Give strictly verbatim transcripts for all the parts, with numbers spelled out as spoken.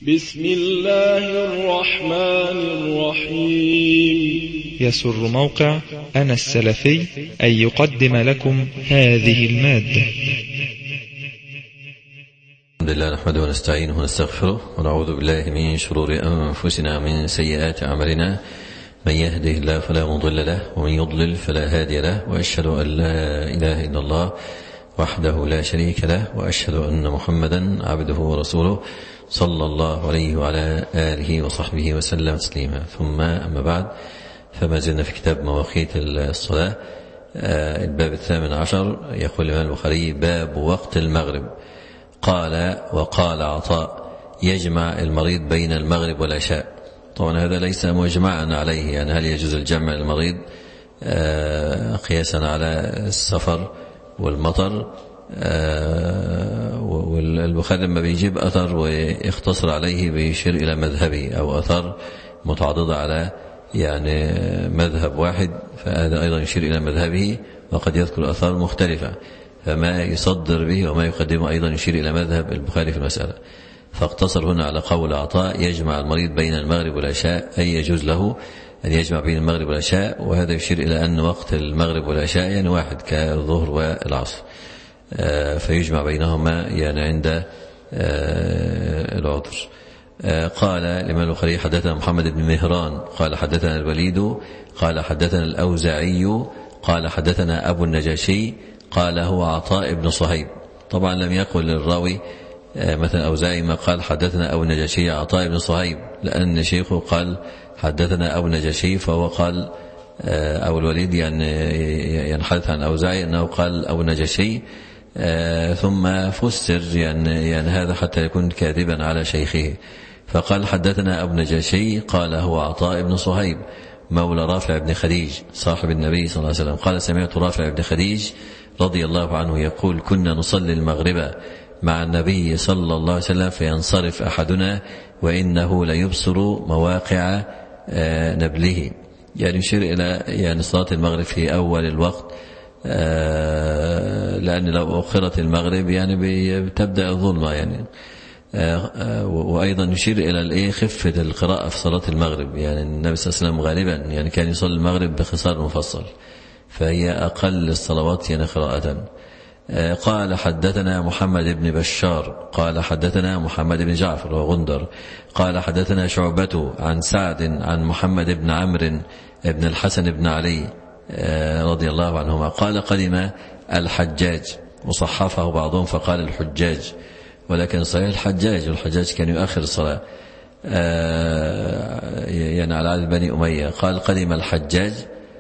بسم الله الرحمن الرحيم. يسر موقع أنا السلفي أن يقدم لكم هذه المادة. الحمد لله نحمده ونستعينه ونستغفره ونعوذ بالله من شرور أنفسنا ومن سيئات أعمالنا، من يهده الله فلا مضل له ومن يضلل فلا هادي له، وأشهد أن لا إله إلا الله وحده لا شريك له، وأشهد أن محمدا عبده ورسوله صلى الله عليه وعلى آله وصحبه وسلم تسليما. ثم أما بعد، فما زلنا في كتاب مواقيت الصلاة، الباب الثامن عشر. يقول الإمام البخاري: باب وقت المغرب. قال وقال عطاء: يجمع المريض بين المغرب والعشاء. طبعا هذا ليس مجمعا عليه، يعني هل يجوز الجمع المريض قياسا على السفر والمطر؟ والبخاري لما بيجيب أثر ويختصر عليه بيشير إلى مذهبه، أو أثر متعضدة على يعني مذهب واحد، فهذا أيضا يشير إلى مذهبه، وقد يذكر أثار مختلفة، فما يصدر به وما يقدمه أيضا يشير إلى مذهب البخاري في المسألة. فاقتصر هنا على قول عطاء: يجمع المريض بين المغرب والعشاء، أي يجوز له أن يجمع بين المغرب والعشاء، وهذا يشير إلى أن وقت المغرب والعشاء يعني واحد كالظهر والعصر، فيجمع بينهما يعني عند العذر. قال الإمام البخاري: حدثنا محمد بن مهران قال حدثنا الوليد قال حدثنا الأوزاعي قال حدثنا أبو النجاشي قال هو عطاء بن صهيب. طبعا لم يقل الراوي مثلا أوزاعي ما قال حدثنا أبو النجاشي عطاء بن صهيب، لأن شيخه قال حدثنا أبو النجاشي، فهو قال أو الوليد يعني ينحدث عن أوزاعي أنه قال أبو النجاشي، ثم فسر يعني, يعني هذا حتى يكون كاذبا على شيخه، فقال حدثنا أبو النجاشي قال هو عطاء بن صهيب مولى رافع بن خديج صاحب النبي صلى الله عليه وسلم. قال: سمعت رافع بن خديج رضي الله عنه يقول: كنا نصلي المغرب مع النبي صلى الله عليه وسلم فينصرف أحدنا وإنه ليبصر مواقع نبله، يعني يشير إلى يعني صلاة المغرب في أول الوقت، لأن لو أخرت المغرب يعني بتبدأ الظلمة يعني. وأيضا يشير إلى الإيه خفة القراءة في صلاة المغرب، يعني النبي صلى الله عليه وسلم غالبا يعني كان يصلي المغرب بخصار مفصل، فهي أقل الصلوات يعني قراءة. قال حدثنا محمد بن بشار قال حدثنا محمد بن جعفر وغندر قال حدثنا شعبة عن سعد عن محمد بن عمرو بن الحسن بن علي رضي الله عنهما قال: قدم الحجاج، وصحفه بعضهم فقال الحجاج، ولكن صحيح الحجاج، والحجاج كان يؤخر الصلاة يعني على عهد بني أمية. قال: قدم الحجاج،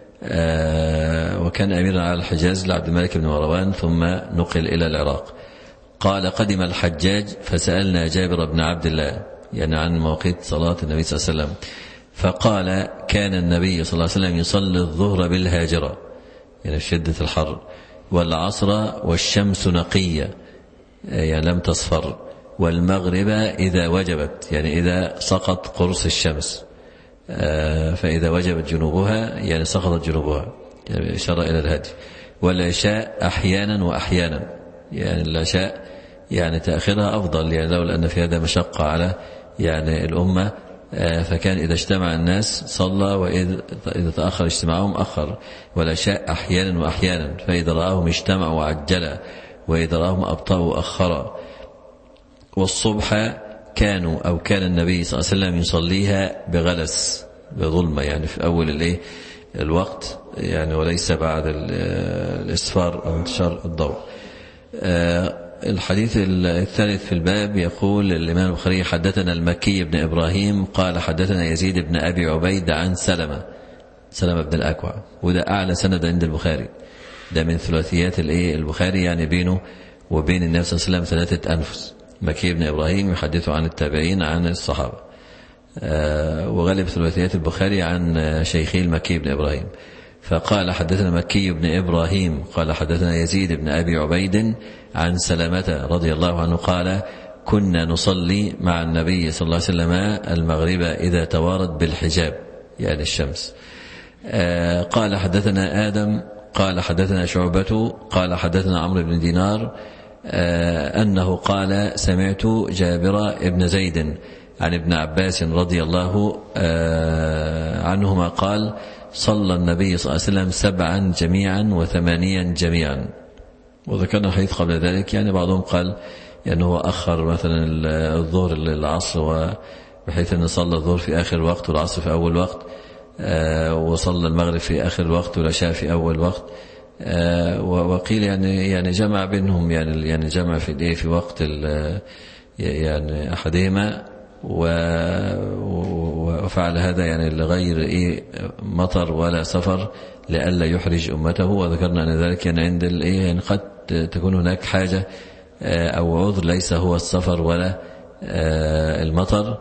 وكان أميرا على الحجاز لعبد الملك بن مروان ثم نقل إلى العراق. قال: قدم الحجاج فسألنا جابر بن عبد الله يعني عن مواقيت صلاة النبي صلى الله عليه وسلم، فقال: كان النبي صلى الله عليه وسلم يصلي الظهر بالهاجرة يعني في شدة الحر، والعصر والشمس نقية يعني لم تصفر، والمغرب إذا وجبت يعني إذا سقط قرص الشمس، فإذا وجبت جنوبها يعني سقطت جنوبها، يعني إشارة إلى الهدي، والعشاء أحيانا وأحيانا، يعني العشاء يعني تأخيرها أفضل، يعني لولا أن في هذا مشقة على يعني الأمة، فكان إذا اجتمع الناس صلى، وإذا تأخر اجتماعهم أخر، والعشاء أحيانا وأحيانا، فإذا رآهم اجتمعوا وعجلا، وإذا رآهم أبطأوا أخرا. والصبح كانوا أو كان النبي صلى الله عليه وسلم يصليها بغلس بظلمة، يعني في أول الايه الوقت يعني، وليس بعد الإسفار أو انتشار الضوء. الحديث الثالث في الباب يقول الإمام البخاري: حدثنا المكي بن إبراهيم قال حدثنا يزيد بن أبي عبيد عن سلمة سلمة بن الأكوع، وده أعلى سند عند البخاري، ده من ثلاثيات الايه البخاري، يعني بينه وبين النبي صلى الله عليه وسلم ثلاثة أنفس. مكي بن إبراهيم يحدث عن التابعين عن الصحابة، وغالب ثلاثيات البخاري عن شيخي المكي بن إبراهيم. فقال: حدثنا مكي بن إبراهيم قال حدثنا يزيد بن أبي عبيد عن سلمة رضي الله عنه قال: كنا نصلي مع النبي صلى الله عليه وسلم المغرب إذا توارت بالحجاب يعني الشمس. قال: حدثنا آدم قال حدثنا شعبة قال حدثنا عمرو بن دينار أنه قال: سمعت جابر بن زيد عن ابن عباس رضي الله عنهما قال صلى النبي صلى الله عليه وسلم سبعا جميعا وثمانيا جميعا. وذكرنا الحديث قبل ذلك، يعني بعضهم قال يعني هو أخر مثلا الظهر للعصر، بحيث أن صلى الظهر في آخر الوقت والعصر في أول وقت، وصلى المغرب في آخر الوقت والعشاء في أول وقت. وقيل يعني يعني جمع بينهم، يعني يعني جمع في الايه في وقت يعني أحدهما، وفعل هذا يعني لغير ايه مطر ولا سفر لئلا يحرج أمته. وذكرنا أن ذلك يعني عند الايه يعني قد تكون هناك حاجة أو عذر ليس هو السفر ولا المطر،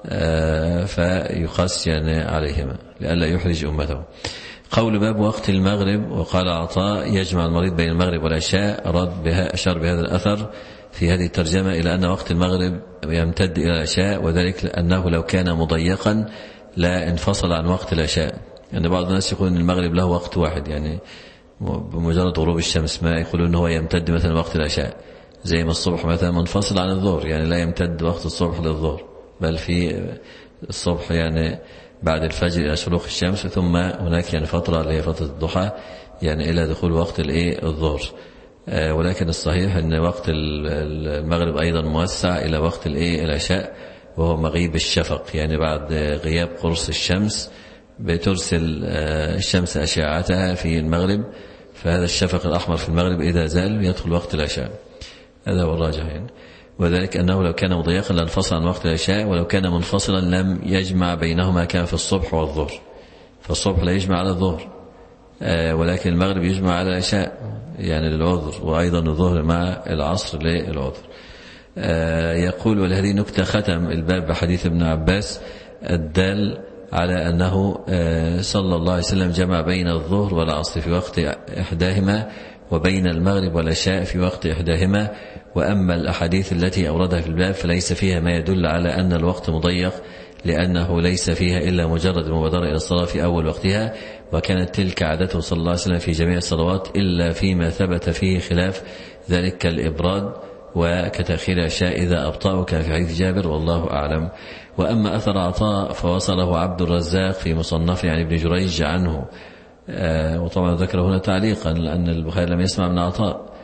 فيقاس يعني عليهما لئلا يحرج أمته. قول باب وقت المغرب. وقال عطاء يجمع المريض بين المغرب والعشاء، أراد بها أشار بهذا الأثر في هذه الترجمة إلى أن وقت المغرب يمتد إلى العشاء، وذلك لأنه لو كان مضيقا لا انفصل عن وقت العشاء. يعني بعض الناس يقول أن المغرب له وقت واحد، يعني بمجرد غروب الشمس، ما يقولون أنه يمتد مثلا وقت العشاء، زي ما الصبح مثلا منفصل عن الظهر، يعني لا يمتد وقت الصبح للظهر، بل في الصبح يعني بعد الفجر إلى شروق الشمس، ثم هناك يعني فترة اللي هي فترة الضحى يعني إلى دخول وقت الإيه الظهر. ولكن الصحيح أن وقت المغرب أيضا موسع إلى وقت الإيه العشاء، وهو مغيب الشفق، يعني بعد غياب قرص الشمس بترسل الشمس أشعتها في المغرب، فهذا الشفق الأحمر في المغرب إذا زال يدخل وقت العشاء. هذا هو الراجح يعني. وذلك أنه لو كان مضيقا لانفصل عن وقت العشاء، ولو كان منفصلا لم يجمع بينهما كان في الصبح والظهر. فالصبح لا يجمع على الظهر، ولكن المغرب يجمع على العشاء يعني للعذر، وأيضا الظهر مع العصر للعذر. يقول ولهذه نكتة ختم الباب بحديث ابن عباس الدال على أنه صلى الله عليه وسلم جمع بين الظهر والعصر في وقت إحداهما، وبين المغرب والعشاء في وقت إحداهما. وأما الأحاديث التي أوردها في الباب فليس فيها ما يدل على أن الوقت مضيق، لأنه ليس فيها إلا مجرد المبادرة إلى الصلاة في أول وقتها، وكانت تلك عادته صلى الله عليه وسلم في جميع الصلوات إلا فيما ثبت فيه خلاف ذلك كالإبراد وكتأخير العشاء إذا أبطأ، كان في حديث جابر، والله أعلم. وأما أثر عطاء فوصله عبد الرزاق في مصنفه عن ابن جريج عنه، وطبعا ذكر هنا تعليقا لأن البخاري لم يسمع من عطاء،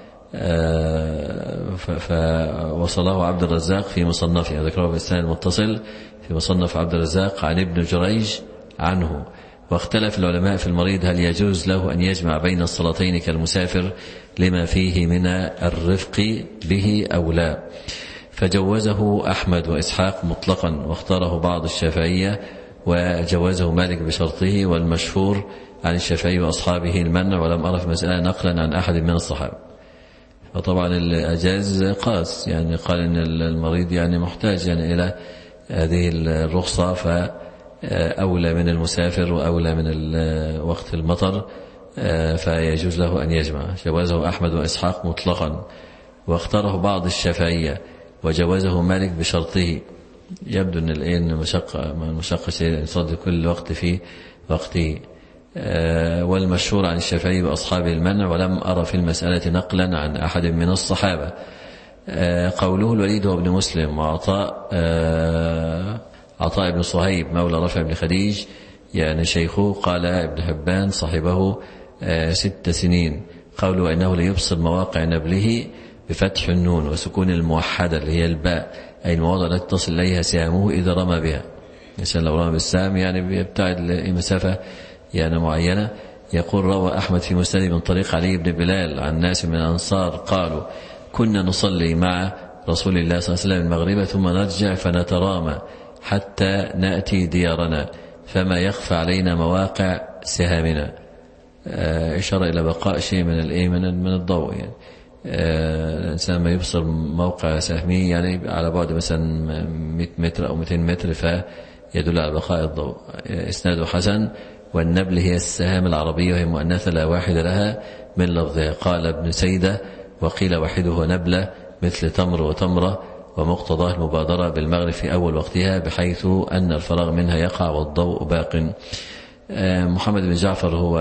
فوصله عبد الرزاق في مصنفه، ذكره بالإسناد المتصل في مصنف عبد الرزاق عن ابن جريج عنه. واختلف العلماء في المريض هل يجوز له أن يجمع بين الصلاتين كالمسافر لما فيه من الرفق به أو لا، فجوزه أحمد وإسحاق مطلقا، واختاره بعض الشافعية، وجوزه مالك بشرطه، والمشهور عن الشافعي وأصحابه المنع، ولم أرى في مسألة نقلا عن أحد من الصحابة. فطبعا الأجاز قاس، يعني قال إن المريض يعني محتاج يعني إلى هذه الرخصة، فأولى من المسافر وأولى من وقت المطر، فيجوز له أن يجمع. جوازه أحمد وإسحاق مطلقا، واختاره بعض الشافعية، وجوازه مالك بشرطه. يبدو أن الآن مشقة مشقة شيء يصدق كل وقت في وقته. والمشهور عن الشافعي وأصحابه المنع، ولم أرى في المسألة نقلا عن أحد من الصحابة. قوله الوليد وابن مسلم وعطاء عطاء بن صهيب مولى رفع بن خديج يعني شيخه، قال ابن حبان صاحبه ست سنين. قوله إنه ليبصر مواقع نبله بفتح النون وسكون الموحدة اللي هي الباء، أي المواضع التي تصل إليها سهامه إذا رمى بها. مثلا لو رمى بالسهم يعني بيبتعد لمسافة يعني معينة. يقول روى أحمد في مسند من طريق علي بن بلال عن ناس من الأنصار قالوا كنا نصلي مع رسول الله صلى الله عليه وسلم المغرب ثم نرجع فنترامى حتى نأتي ديارنا فما يخفى علينا مواقع سهامنا. إشارة إلى بقاء شيء من الإيمان من الضوء، يعني الإنسان ما يبصر موقع سهمي يعني على بعد مثلا مئة متر أو مئتين متر فيدل على بقاء الضوء. إسناده حسن. والنبل هي السهام العربية وهي مؤنثة لا واحد لها من لفظها. قال ابن سيدة وقيل واحده نبلة مثل تمر وتمرة، ومقتضاه المبادرة بالمغرب في أول وقتها بحيث أن الفراغ منها يقع والضوء باق. محمد بن جعفر هو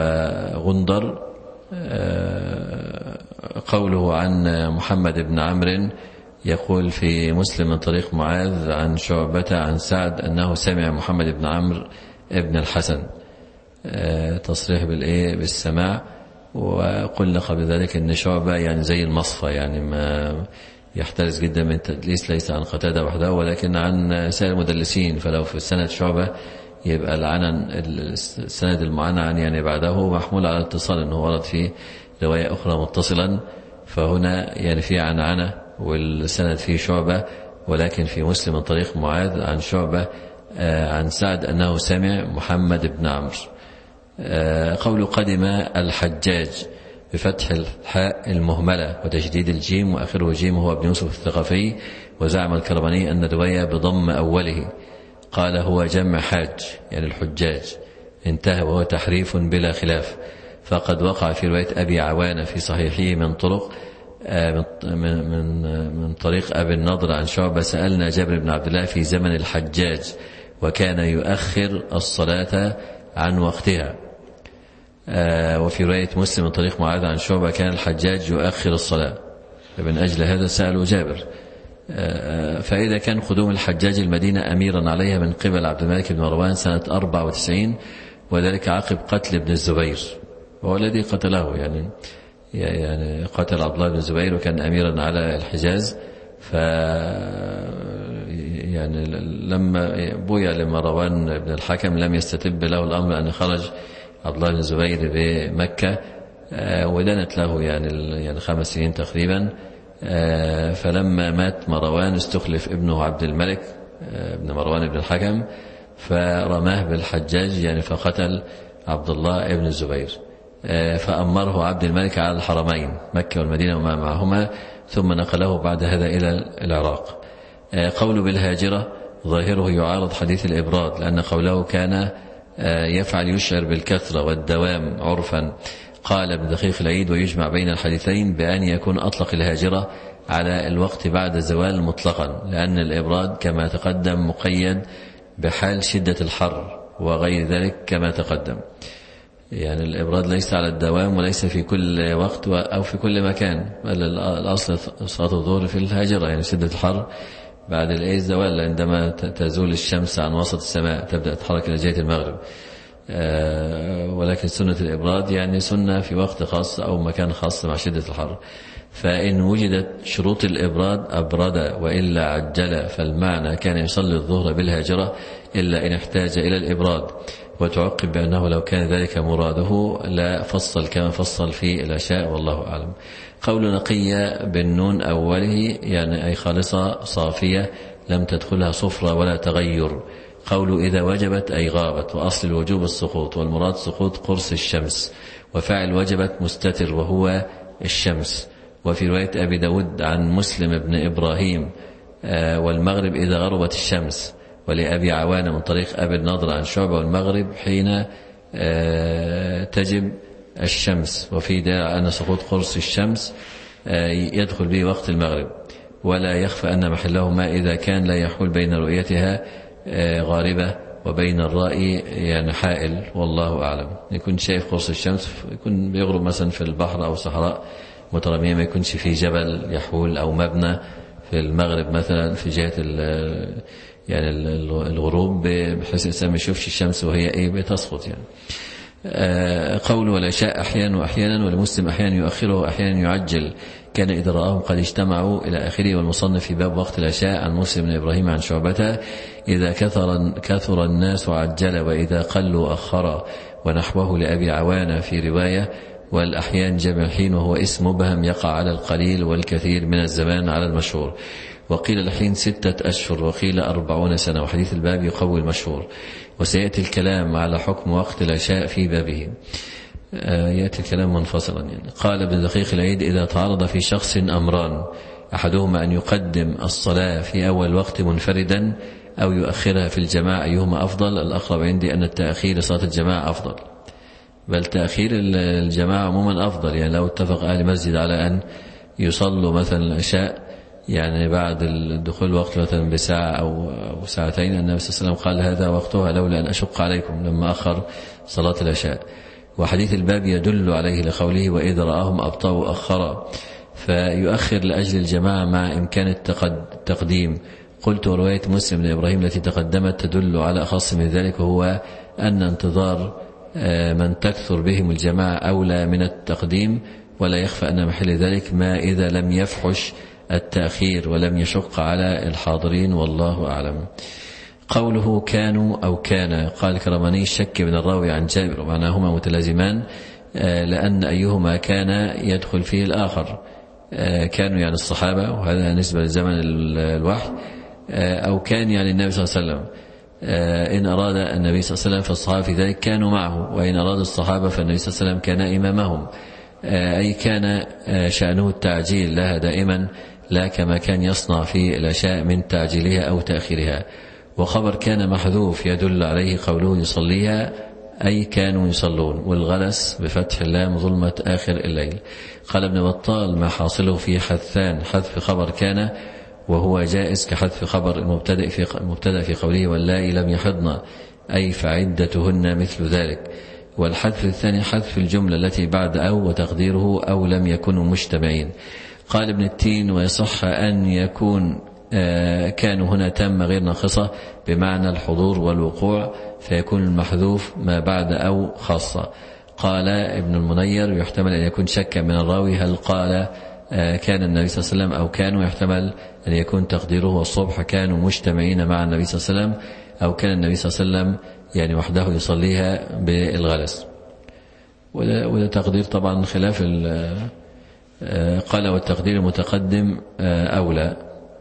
غندر. قوله عن محمد بن عمرو يقول في مسلم من طريق معاذ عن شعبة عن سعد أنه سمع محمد بن عمرو ابن الحسن، تصريح بالإيه بالسماع. وقلنا قبل ذلك أن شعبة يعني زي المصفى، يعني ما يحترز جدا من التدليس، ليس عن قتادة وحده ولكن عن سائر المدلسين. فلو في السند شعبة يبقى العنن السند المعنعن يعني بعده محمول على الاتصال، أنه ورد فيه رواية أخرى متصلا، فهنا يعني في عنعنة والسند فيه شعبة، ولكن في مسلم من طريق معاذ عن شعبة عن سعد أنه سمع محمد بن عمرو. قول قدم الحجاج بفتح الحاء المهملة وتشديد الجيم وآخره جيم هو ابن يوسف الثقفي، وزعم الكربني أن الرواية بضم أوله، قال هو جمع حاج يعني الحجاج، انتهى وهو تحريف بلا خلاف. فقد وقع في رواية أبي عوانة في صحيحه من طرق من, من, من طريق أبي النضر عن شعبة سألنا جابر بن عبد الله في زمن الحجاج وكان يؤخر الصلاة عن وقتها. وفي رواية مسلم من طريق معاذ عن شعبة كان الحجاج يؤخر الصلاة، فمن أجل هذا سألوا جابر. فإذا كان قدوم الحجاج المدينة أميرا عليها من قبل عبد الملك بن مروان سنة أربعة وتسعين، وذلك عقب قتل ابن الزبير، وهو الذي قتله، يعني يعني قتل عبد الله بن الزبير وكان أميرا على الحجاز. ف يعني لما بويع لمروان بن الحكم لم يستتب له الأمر أن خرج عبد الله بن الزبير بمكة، ودنت له يعني يعني خمس سنين تقريبا. فلما مات مروان استخلف ابنه عبد الملك ابن مروان بن الحكم، فرماه بالحجاج يعني فقتل عبد الله بن الزبير، فأمره عبد الملك على الحرمين مكة والمدينة وما معهما، ثم نقله بعد هذا إلى العراق. قول بالهاجرة ظاهره يعارض حديث الإبراد، لأن قوله كان يفعل يشعر بالكثرة والدوام عرفا. قال ابن دقيق العيد ويجمع بين الحديثين بأن يكون أطلق الهاجرة على الوقت بعد الزوال مطلقا، لأن الإبراد كما تقدم مقيد بحال شدة الحر وغير ذلك كما تقدم. يعني الإبراد ليس على الدوام وليس في كل وقت أو في كل مكان، بل الأصل صلاة الظهر في الهاجرة يعني شدة الحر بعد الإيه الزوال، عندما تزول الشمس عن وسط السماء تبدأ تتحرك إلى جهة المغرب. ولكن سنة الإبراد يعني سنة في وقت خاص أو مكان خاص مع شدة الحر. فإن وجدت شروط الإبراد أبرد وإلا عجل، فالمعنى كان يصلي الظهر بالهاجرة إلا إن احتاج إلى الإبراد. وتعقب بأنه لو كان ذلك مراده لا فصل كما فصل في العشاء، والله أعلم. قول نقية بالنون أوله يعني أي خالصة صافية لم تدخلها صفرة ولا تغير. قول إذا وجبت أي غابت، وأصل الوجوب السقوط، والمراد سقوط قرص الشمس، وفاعل وجبت مستتر وهو الشمس. وفي رواية أبي داود عن مسلم بن إبراهيم والمغرب إذا غربت الشمس، ولأبي عوانة من طريق أبي النضر عن شعبة والمغرب حين تجب الشمس. وفي داع أن سقوط قرص الشمس يدخل به وقت المغرب، ولا يخفى أن محله ما إذا كان لا يحول بين رؤيتها غاربة وبين الرأي يعني حائل، والله أعلم. يكون شايف قرص الشمس، يكون بيغرب مثلا في البحر أو صحراء مترامية، ما يكونش في جبل يحول أو مبنى في المغرب مثلا في جهة يعني الغروب، بحيث الإنسان ما يشوفش الشمس وهي إيه بتسقط يعني. قول والعشاء أحيانا وأحيانا، ولمسلم أحيانا يؤخره وأحيانا يعجل، كان إذا رآهم قد اجتمعوا إلى آخره. والمصنف في باب وقت العشاء عن مسلم بن إبراهيم عن شعبة إذا كثر, كثر الناس عجل، وإذا قلوا أخر، ونحوه لأبي عوانة في رواية. والأحيان جمع حين وهو اسم مبهم يقع على القليل والكثير من الزمان على المشهور. وقيل الحين ستة أشهر وقيل أربعون سنة، وحديث الباب يقوي المشهور. وسيأتي الكلام على حكم وقت العشاء في بابه، يأتي الكلام منفصلا يعني. قال ابن دقيق العيد إذا تعارض في شخص أمران، أحدهما أن يقدم الصلاة في أول وقت منفردا أو يؤخرها في الجماعة، أيهما أفضل؟ الأقرب عندي أن التأخير صلاة الجماعة أفضل، بل تأخير الجماعة عموما أفضل. يعني لو اتفق أهل المسجد على أن يصلوا مثلا العشاء يعني بعد الدخول وقت مثلا بساعة أو ساعتين، النبي صلى الله عليه وسلم قال هذا وقتها لولا أن أشق عليكم لما أخر صلاة العشاء. وحديث الباب يدل عليه لقوله وإذا رآهم أبطأوا أخرا. فيؤخر لأجل الجماعة مع إمكان التقديم. قلت ورواية مسلم لإبراهيم التي تقدمت تدل على أخص من ذلك، وهو أن انتظار من تكثر بهم الجماعة أولى من التقديم، ولا يخفى أن محل ذلك ما إذا لم يفحش التأخير ولم يشق على الحاضرين، والله أعلم. قوله كانوا أو كان، قال كرماني الشك من الراوي عن جابر ومعناهما متلازمان، لأن أيهما كان يدخل فيه الآخر. كانوا يعني الصحابة، وهذا نسبة لزمن الوحي، أو كان يعني النبي صلى الله عليه وسلم. إن أراد النبي صلى الله عليه وسلم فالصحابة في ذلك كانوا معه، وإن أراد الصحابة فالنبي صلى الله عليه وسلم كان إمامهم، أي كان شأنه التعجيل لها دائما، لا كما كان يصنع في الأشياء من تعجيلها أو تأخيرها. وخبر كان محذوف يدل عليه قوله يصليها، أي كانوا يصلون، والغلس بفتح اللام ظلمة آخر الليل. قال ابن بطال ما حاصله في حذفان، حذف خبر كان وهو جائز كحذف خبر المبتدأ في المبتدأ في قوله واللائي لم يحضن، أي فعدتهن مثل ذلك. والحذف الثاني حذف الجملة التي بعد أو، وتقديره أو لم يكونوا مجتمعين. قال ابن التين ويصح أن يكون كانوا هنا تامة غير ناقصة بمعنى الحضور والوقوع، فيكون المحذوف ما بعد أو خاصة. قال ابن المنير يحتمل أن يكون شكا من الراوي هل قال كان النبي صلى الله عليه وسلم أو كانوا، يحتمل أن يكون تقديره والصبح كانوا مجتمعين مع النبي صلى الله عليه وسلم، أو كان النبي صلى الله عليه وسلم يعني وحده يصليها بالغلس. وده تقدير طبعا خلاف قال والتقدير المتقدم أولى،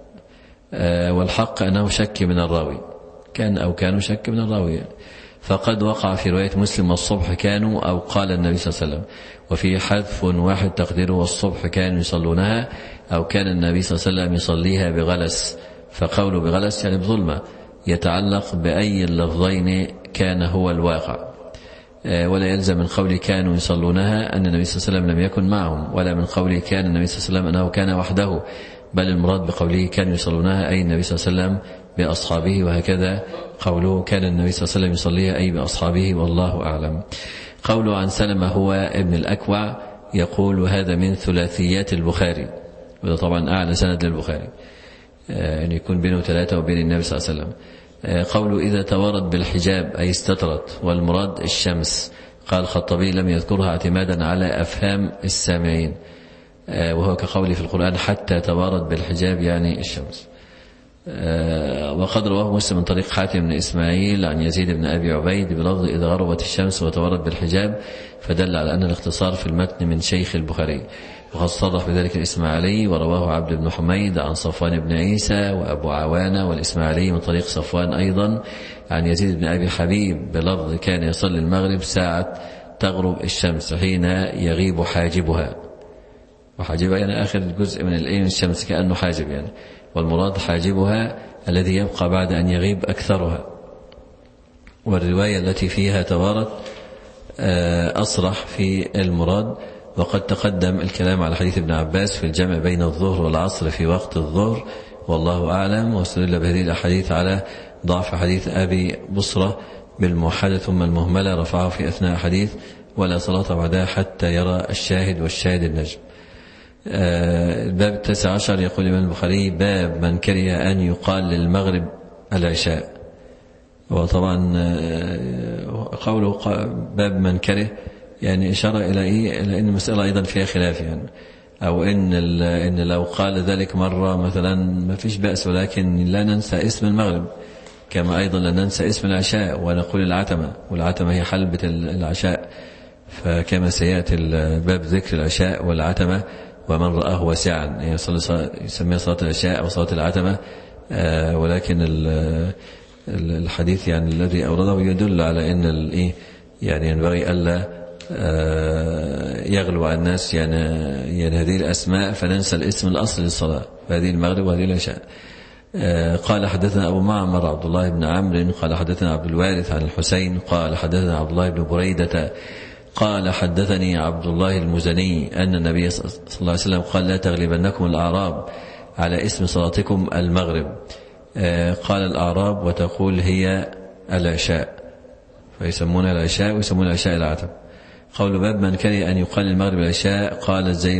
والحق أنه شك من الراوي، كان أو كانوا شك من الراوي. فقد وقع في رواية مسلم والصبح كانوا أو قال النبي صلى الله عليه وسلم، وفي حذف واحد تقديره والصبح كانوا يصلونها أو كان النبي صلى الله عليه وسلم يصليها بغلس. فقوله بغلس يعني بظلمة، يتعلق بأي اللفظين كان هو الواقع، ولا يلزم من قول كانوا يصلونها أن النبي صلى الله عليه وسلم لم يكن معهم، ولا من قول كان النبي صلى الله عليه وسلم أنه كان وحده، بل المراد بقوله كانوا يصلونها أي النبي صلى الله عليه وسلم بأصحابه، وهكذا قوله كان النبي صلى الله عليه وسلم يصليها أي بأصحابه، والله أعلم. قوله عن سلمة هو ابن الأكوع يقول هذا من ثلاثيات البخاري، وده طبعا أعلى سند للبخاري، يعني يكون بينه ثلاثة وبين النبي صلى الله عليه وسلم. قوله إذا توارد بالحجاب أي استترت، والمراد الشمس. قال الخطابي لم يذكرها اعتمادا على أفهام السامعين، وهو كقوله في القرآن حتى توارد بالحجاب يعني الشمس. وقد رواه مسلم من طريق حاتم بن إسماعيل عن يزيد بن أبي عبيد بلفظ إذا غربت الشمس وتوارد بالحجاب، فدل على أن الاختصار في المتن من شيخ البخاري. وقد صرح بذلك الإسماعيلي، ورواه عبد بن حميد عن صفوان بن عيسى وأبو عوانة والإسماعيلي من طريق صفوان أيضا عن يزيد بن أبي حبيب بلفظ كان يصلي المغرب ساعة تغرب الشمس حين يغيب حاجبها، وحاجبها يعني آخر جزء من الأيم الشمس كأنه حاجب يعني، والمراد حاجبها الذي يبقى بعد أن يغيب أكثرها. والرواية التي فيها توارد أصرح في المراد. وقد تقدم الكلام على حديث ابن عباس في الجمع بين الظهر والعصر في وقت الظهر، والله أعلم. واستدل بهذه الأحاديث على ضعف حديث أبي بصرة بالموحدة ثم المهملة، رفعه في أثناء حديث ولا صلاة بعدها حتى يرى الشاهد والشاهد النجم. الباب التاسع عشر يقول الإمام البخاري باب من كره أن يقال للمغرب العشاء. وطبعا قوله باب من كره يعني إشارة إلى إيه؟ إلى أن المسألة أيضا فيها خلاف يعني، أو إن إن لو قال ذلك مرة مثلا ما فيش بأس، ولكن لا ننسى اسم المغرب، كما أيضا لا ننسى اسم العشاء ونقول العتمة، والعتمة هي حلبة العشاء. فكما سيأتي باب ذكر العشاء والعتمة ومن رآه واسعا يسميها صلاة العشاء أو صلاة العتمة، ولكن الحديث يعني الذي أورده يدل على أن الإيه يعني ينبغي ألا يغلو على الناس يعني, يعني هذه الأسماء فننسى الاسم الأصل للصلاة، فهذه المغرب وهذه العشاء. قال حدثنا أبو معمر عبد الله بن عمرو قال حدثنا عبد الوارث عن الحسين قال حدثنا عبد الله بن بريدة قال حدثني عبد الله المزني أن النبي صلى الله عليه وسلم قال لا تغلبنكم الأعراب على اسم صلاتكم المغرب. قال الأعراب وتقول هي العشاء، فيسمون العشاء ويسمون العشاء العتم. قول باب من كره أن يقال المغرب العشاء، قال زي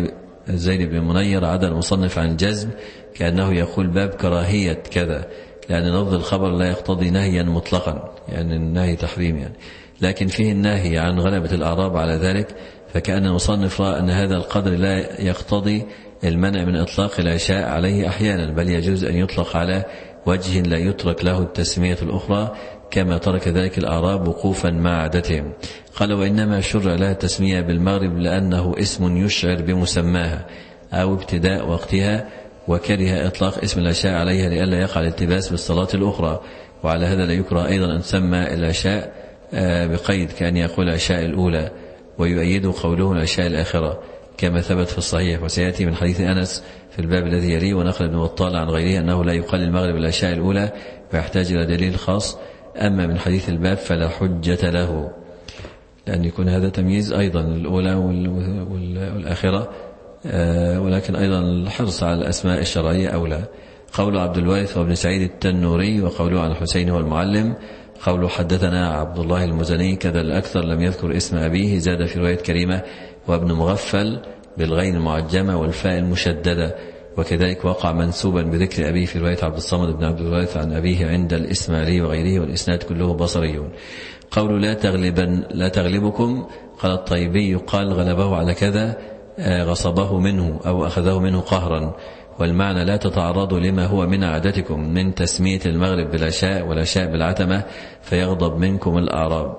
زيد بن منير عدا المصنف عن الجزم كأنه يقول باب كراهية كذا، لأن لفظ الخبر لا يقتضي نهيا مطلقا، يعني النهي تحريم يعني، لكن فيه النهي عن غلبة الأعراب على ذلك، فكأن المصنف رأى أن هذا القدر لا يقتضي المنع من إطلاق العشاء عليه أحيانا، بل يجوز أن يطلق على وجه لا يترك له التسمية الأخرى كما ترك ذلك الأعراب وقوفا مع عادتهم. قال وإنما شرع لها التسمية بالمغرب لأنه اسم يشعر بمسماها أو ابتداء وقتها، وكره إطلاق اسم العشاء عليها لئلا يقع الالتباس بالصلاة الأخرى. وعلى هذا لا يكره أيضا أن تسمى العشاء بقيد كأن يقول العشاء الأولى، ويؤيد قوله العشاء الآخرة كما ثبت في الصحيح، وسيأتي من حديث أنس في الباب الذي يليه. ونقل ابن بطال عن غيره أنه لا يقال المغرب العشاء الأولى ويحتاج إلى دليل خاص، أما من حديث الباب فلا حجة له، لأن يكون هذا تمييز أيضا الأولى والآخرة، ولكن أيضا الحرص على الأسماء الشرعية أولى. قول عبد الوارث وابن سعيد التنوري وقوله عن الحسين والمعلم. قوله حدثنا عبد الله المزني كذا الأكثر لم يذكر اسم أبيه، زاد في رواية كريمة وابن مغفل بالغين المعجمة والفاء المشددة، وكذلك وقع منسوبا بذكر أبيه في رواية عبد الصمد بن عبد الوارث عن أبيه عند الإسماعيلي وغيره، والإسناد كله بصريون. قول لا تغلبا لا تغلبكم، قال الطيبي يقال غلبه على كذا غصبه منه أو أخذه منه قهرا، والمعنى لا تتعرضوا لما هو من عادتكم من تسمية المغرب بالعشاء والعشاء بالعتمة فيغضب منكم الأعراب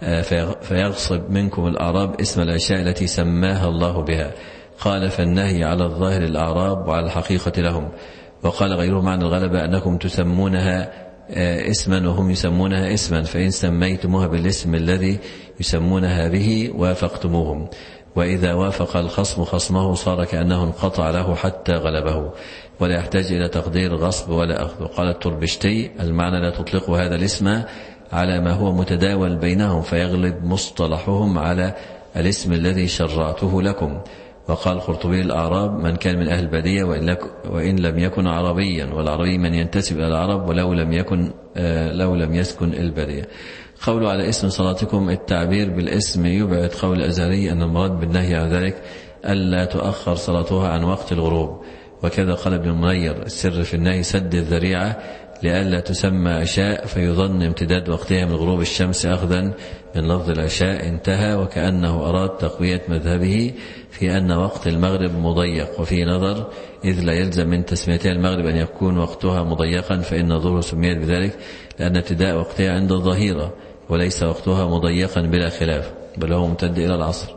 فيغصب منكم الأعراب اسم العشاء التي سماها الله بها. قال فالنهي على الظاهر الأعراب وعلى الحقيقة لهم. وقال غيره معنى الغلبة أنكم تسمونها اسما وهم يسمونها اسما، فإن سميتموها بالاسم الذي يسمونها به وافقتموهم، وإذا وافق الخصم خصمه صار كأنه انقطع له حتى غلبه، ولا يحتاج إلى تقدير غصب ولا أخذ. وقال التربشتي المعنى لا تطلق هذا الاسم على ما هو متداول بينهم فيغلب مصطلحهم على الاسم الذي شرعته لكم. وقال القرطبي الأعراب من كان من أهل البادية وإن لم يكن عربيا، والعربي من ينتسب إلى العرب ولو لم يكن لو لم يسكن البادية. قولوا على اسم صلاتكم، التعبير بالاسم يبعد قول الأزهري أن المراد بالنهي عن ذلك ألا تؤخر صلاتها عن وقت الغروب. وكذا قال ابن المنير السر في النهي سد الذريعة لئلا تسمى عشاء فيظن امتداد وقتها من غروب الشمس أخذا من لفظ العشاء. انتهى، وكأنه أراد تقوية مذهبه في أن وقت المغرب مضيق، وفي نظر إذ لا يلزم من تسميتها المغرب أن يكون وقتها مضيقا، فإن الظهر سميت بذلك لأن ابتداء وقتها عند الظهيرة وليس وقتها مضيقا بلا خلاف، بل هو ممتد إلى العصر.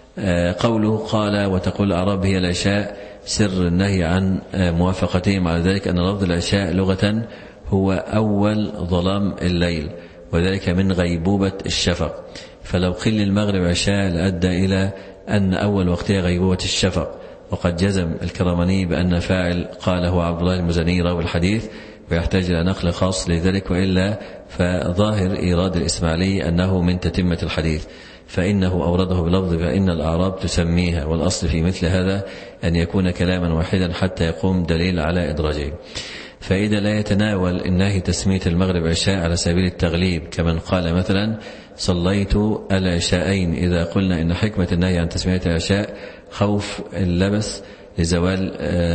قوله قال وتقول الأعراب هي العشاء، سر النهي عن موافقتهم على ذلك أن لفظ العشاء لغة هو أول ظلام الليل، وذلك من غيبوبة الشفق، فلو قل المغرب عشاء لأدى إلى أن أول وقتها غيبوبة الشفق. وقد جزم الكرماني بأن فاعل قاله عبد الله المزني راوي الحديث، ويحتاج إلى نقل خاص لذلك، وإلا فظاهر إيراد الإسماعيلي أنه من تتمة الحديث، فإنه أورده بلفظ فإن الأعراب تسميها، والأصل في مثل هذا أن يكون كلاما واحدا حتى يقوم دليل على إدراجه. فإذا لا يتناول النهي تسمية المغرب عشاء على سبيل التغليب كمن قال مثلا صليت العشاءين، إذا قلنا إن حكمة النهي عن تسمية العشاء خوف اللبس لزوال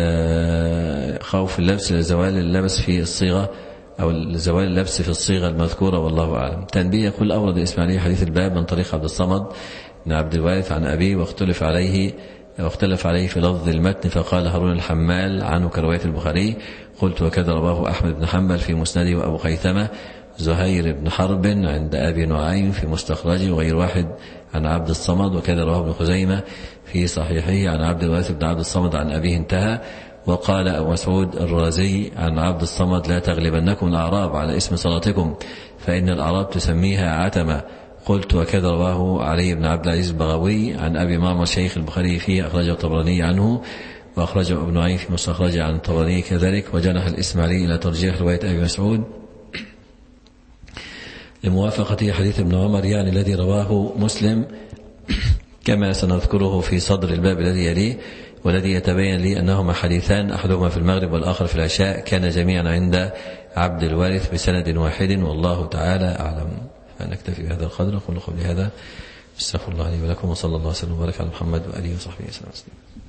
خوف اللبس لزوال اللبس في الصيغة أو زوال اللبس في الصيغة المذكورة، والله أعلم. تنبيه، يقول أورد الإسماعيلي حديث الباب من طريق عبد الصمد بن عبد الوارث عن أبيه، واختلف عليه واختلف عليه في لفظ المتن، فقال هارون الحمال عنه كرواية البخاري. قلت وكذا رواه أحمد بن حنبل في مسنده، وأبو خيثمة زهير بن حرب عند أبي نعيم في مستخرجه، وغير واحد عن عبد الصمد، وكذا رواه ابن خزيمة في صحيحه عن عبد الوارث بن عبد الصمد عن أبيه. انتهى. وقال أبو مسعود الرازي عن عبد الصمد لا تغلبنكم الأعراب على اسم صلاتكم فإن الأعراب تسميها عتمة. قلت وكذا رواه علي بن عبد العزيز البغوي عن أبي معمر شيخ البخاري فيه، أخرجه الطبراني عنه، وأخرجه ابن نعيم في مستخرجه عن الطبراني كذلك. وجنح الإسماعيلي إلى ترجيح رواية أبي مسعود لموافقة حديث ابن عمر، يعني الذي رواه مسلم، كما سنذكره في صدر الباب الذي يليه، والذي يتبين لي أنهما حديثان، أحدهما في المغرب والآخر في العشاء، كان جميعا عند عبد الوارث بسند واحد، والله تعالى أعلم. فنكتفي بهذا القدر. أقول قولي هذا، استغفر الله لي ولكم، وصلى الله وسلم وبارك على محمد وآله وصحبه وسلم.